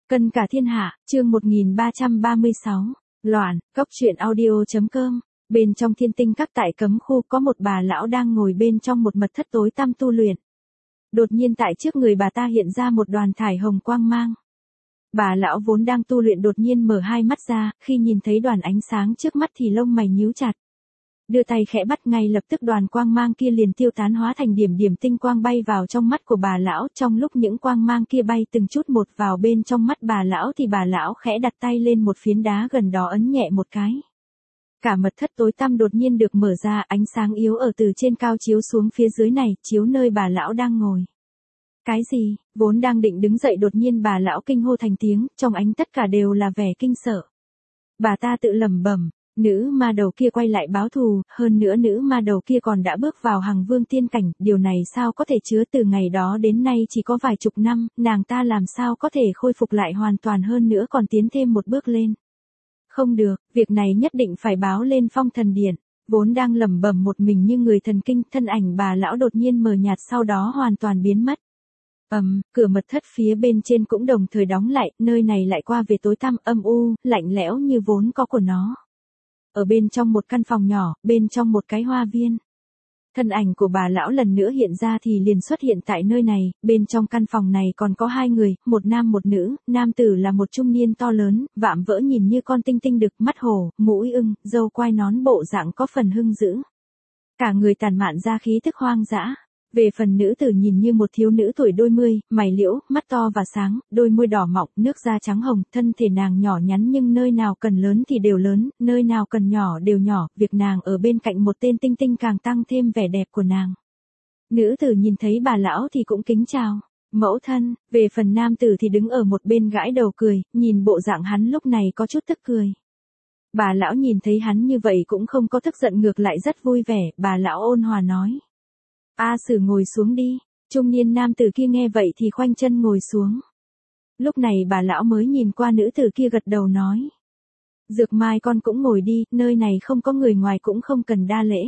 Cân cả thiên hạ, chương 1336. Loạn, Cốc truyện audio.com. Bên trong Thiên Tinh Các tại cấm khu có một bà lão đang ngồi bên trong một mật thất tối tăm tu luyện. Đột nhiên tại trước người bà ta hiện ra một đoàn thải hồng quang mang. Bà lão vốn đang tu luyện đột nhiên mở hai mắt ra, khi nhìn thấy đoàn ánh sáng trước mắt thì lông mày nhíu chặt. Đưa tay khẽ bắt, ngay lập tức đoàn quang mang kia liền tiêu tán hóa thành điểm điểm tinh quang bay vào trong mắt của bà lão. Trong lúc những quang mang kia bay từng chút một vào bên trong mắt bà lão thì bà lão khẽ đặt tay lên một phiến đá gần đó ấn nhẹ một cái. Cả mật thất tối tăm đột nhiên được mở ra, ánh sáng yếu ở từ trên cao chiếu xuống phía dưới này, chiếu nơi bà lão đang ngồi. Cái gì? Vốn đang định đứng dậy đột nhiên bà lão kinh hô thành tiếng, trong ánh tất cả đều là vẻ kinh sợ. Bà ta tự lẩm bẩm. Nữ ma đầu kia quay lại báo thù, hơn nữa nữ ma đầu kia còn đã bước vào Hằng Vương tiên cảnh, điều này sao có thể chứa, từ ngày đó đến nay chỉ có vài chục năm, nàng ta làm sao có thể khôi phục lại hoàn toàn, hơn nữa còn tiến thêm một bước lên. Không được, việc này nhất định phải báo lên Phong Thần Điện. Vốn đang lẩm bẩm một mình như người thần kinh, thân ảnh bà lão đột nhiên mờ nhạt sau đó hoàn toàn biến mất. Cửa mật thất phía bên trên cũng đồng thời đóng lại, nơi này lại qua về tối tăm âm u, lạnh lẽo như vốn có của nó. Ở bên trong một căn phòng nhỏ, bên trong một cái hoa viên. Thân ảnh của bà lão lần nữa hiện ra thì liền xuất hiện tại nơi này, bên trong căn phòng này còn có hai người, một nam một nữ, nam tử là một trung niên to lớn, vạm vỡ nhìn như con tinh tinh đực, mắt hổ, mũi ưng, râu quai nón, bộ dạng có phần hung dữ. Cả người tản mạn ra khí thức hoang dã. Về phần nữ tử nhìn như một thiếu nữ tuổi đôi mươi, mày liễu, mắt to và sáng, đôi môi đỏ mọng, nước da trắng hồng, thân thể nàng nhỏ nhắn nhưng nơi nào cần lớn thì đều lớn, nơi nào cần nhỏ đều nhỏ, việc nàng ở bên cạnh một tên tinh tinh càng tăng thêm vẻ đẹp của nàng. Nữ tử nhìn thấy bà lão thì cũng kính chào. Mẫu thân, về phần nam tử thì đứng ở một bên gãi đầu cười, nhìn bộ dạng hắn lúc này có chút tức cười. Bà lão nhìn thấy hắn như vậy cũng không có tức giận, ngược lại rất vui vẻ, bà lão ôn hòa nói. A Sử ngồi xuống đi. Trung niên nam tử kia nghe vậy thì khoanh chân ngồi xuống. Lúc này bà lão mới nhìn qua nữ tử kia gật đầu nói. Dược Mai con cũng ngồi đi, nơi này không có người ngoài cũng không cần đa lễ.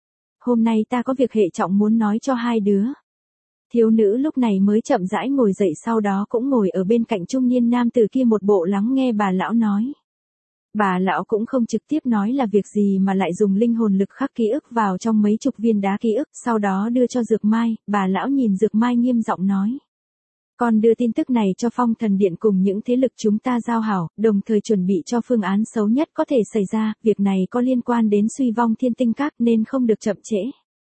Hôm nay ta có việc hệ trọng muốn nói cho hai đứa. Thiếu nữ lúc này mới chậm rãi ngồi dậy, sau đó cũng ngồi ở bên cạnh trung niên nam tử kia một bộ lắng nghe bà lão nói. Bà lão cũng không trực tiếp nói là việc gì mà lại dùng linh hồn lực khắc ký ức vào trong mấy chục viên đá ký ức, sau đó đưa cho Dược Mai. Bà lão nhìn Dược Mai nghiêm giọng nói. Con đưa tin tức này cho Phong Thần Điện cùng những thế lực chúng ta giao hảo, đồng thời chuẩn bị cho phương án xấu nhất có thể xảy ra, việc này có liên quan đến suy vong Thiên Tinh Các nên không được chậm trễ.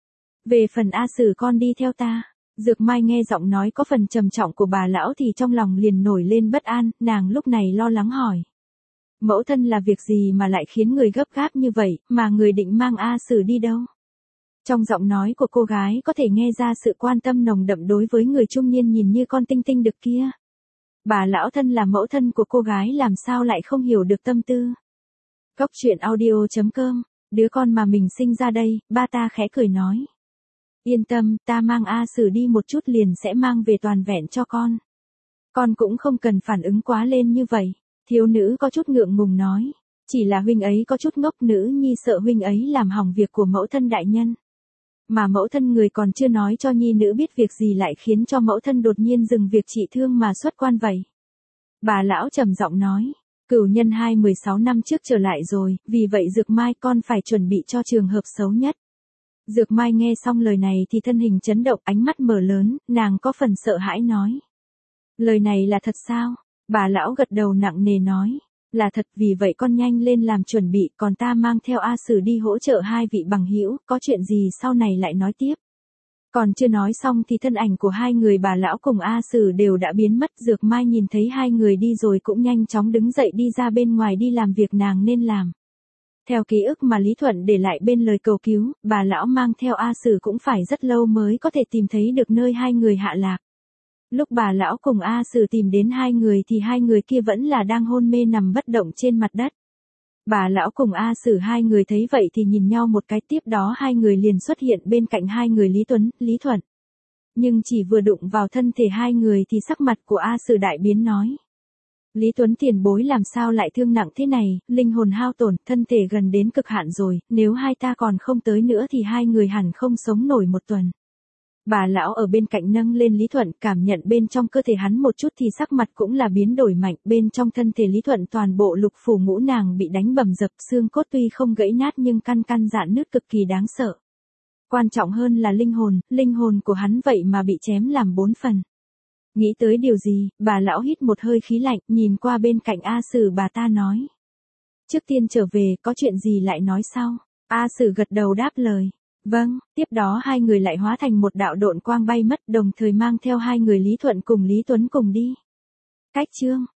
Về phần A Sử con đi theo ta. Dược Mai nghe giọng nói có phần trầm trọng của bà lão thì trong lòng liền nổi lên bất an, nàng lúc này lo lắng hỏi. Mẫu thân, là việc gì mà lại khiến người gấp gáp như vậy, mà người định mang A Sử đi đâu? Trong giọng nói của cô gái có thể nghe ra sự quan tâm nồng đậm đối với người trung niên nhìn như con tinh tinh đực kia. Bà lão thân là mẫu thân của cô gái làm sao lại không hiểu được tâm tư. Cốc truyện audio.com. Đứa con mà mình sinh ra đây, ba ta khẽ cười nói. Yên tâm, ta mang A Sử đi một chút liền sẽ mang về toàn vẹn cho con. Con cũng không cần phản ứng quá lên như vậy. Thiếu nữ có chút ngượng ngùng nói. Chỉ là huynh ấy có chút ngốc, nữ nhi sợ huynh ấy làm hỏng việc của mẫu thân đại nhân. Mà mẫu thân người còn chưa nói cho nhi nữ biết việc gì lại khiến cho mẫu thân đột nhiên dừng việc trị thương mà xuất quan vậy. Bà lão trầm giọng nói. Cửu nhân 16 năm trước trở lại rồi, vì vậy Dược Mai con phải chuẩn bị cho trường hợp xấu nhất. Dược Mai nghe xong lời này thì thân hình chấn động, ánh mắt mở lớn, nàng có phần sợ hãi nói. Lời này là thật sao? Bà lão gật đầu nặng nề nói, là thật, vì vậy con nhanh lên làm chuẩn bị, còn ta mang theo A Sử đi hỗ trợ hai vị bằng hữu, có chuyện gì sau này lại nói tiếp. Còn chưa nói xong thì thân ảnh của hai người bà lão cùng A Sử đều đã biến mất. Dược Mai nhìn thấy hai người đi rồi cũng nhanh chóng đứng dậy đi ra bên ngoài đi làm việc nàng nên làm. Theo ký ức mà Lý Thuận để lại bên lời cầu cứu, bà lão mang theo A Sử cũng phải rất lâu mới có thể tìm thấy được nơi hai người hạ lạc. Lúc bà lão cùng A Sử tìm đến hai người thì hai người kia vẫn là đang hôn mê nằm bất động trên mặt đất. Bà lão cùng A Sử hai người thấy vậy thì nhìn nhau một cái, tiếp đó hai người liền xuất hiện bên cạnh hai người Lý Tuấn, Lý Thuận. Nhưng chỉ vừa đụng vào thân thể hai người thì sắc mặt của A Sử đại biến nói. Lý Tuấn tiền bối làm sao lại thương nặng thế này, linh hồn hao tổn, thân thể gần đến cực hạn rồi, nếu hai ta còn không tới nữa thì hai người hẳn không sống nổi một tuần. Bà lão ở bên cạnh nâng lên Lý Thuận, cảm nhận bên trong cơ thể hắn một chút thì sắc mặt cũng là biến đổi mạnh, bên trong thân thể Lý Thuận toàn bộ lục phủ ngũ nàng bị đánh bầm dập, xương cốt tuy không gãy nát nhưng căn rạn nứt cực kỳ đáng sợ. Quan trọng hơn là linh hồn của hắn vậy mà bị chém làm 4 phần. Nghĩ tới điều gì, bà lão hít một hơi khí lạnh, nhìn qua bên cạnh A Sử bà ta nói. Trước tiên trở về, có chuyện gì lại nói sau. A Sử gật đầu đáp lời. Vâng, tiếp đó hai người lại hóa thành một đạo độn quang bay mất, đồng thời mang theo hai người Lý Thuận cùng Lý Tuấn cùng đi. Cách chương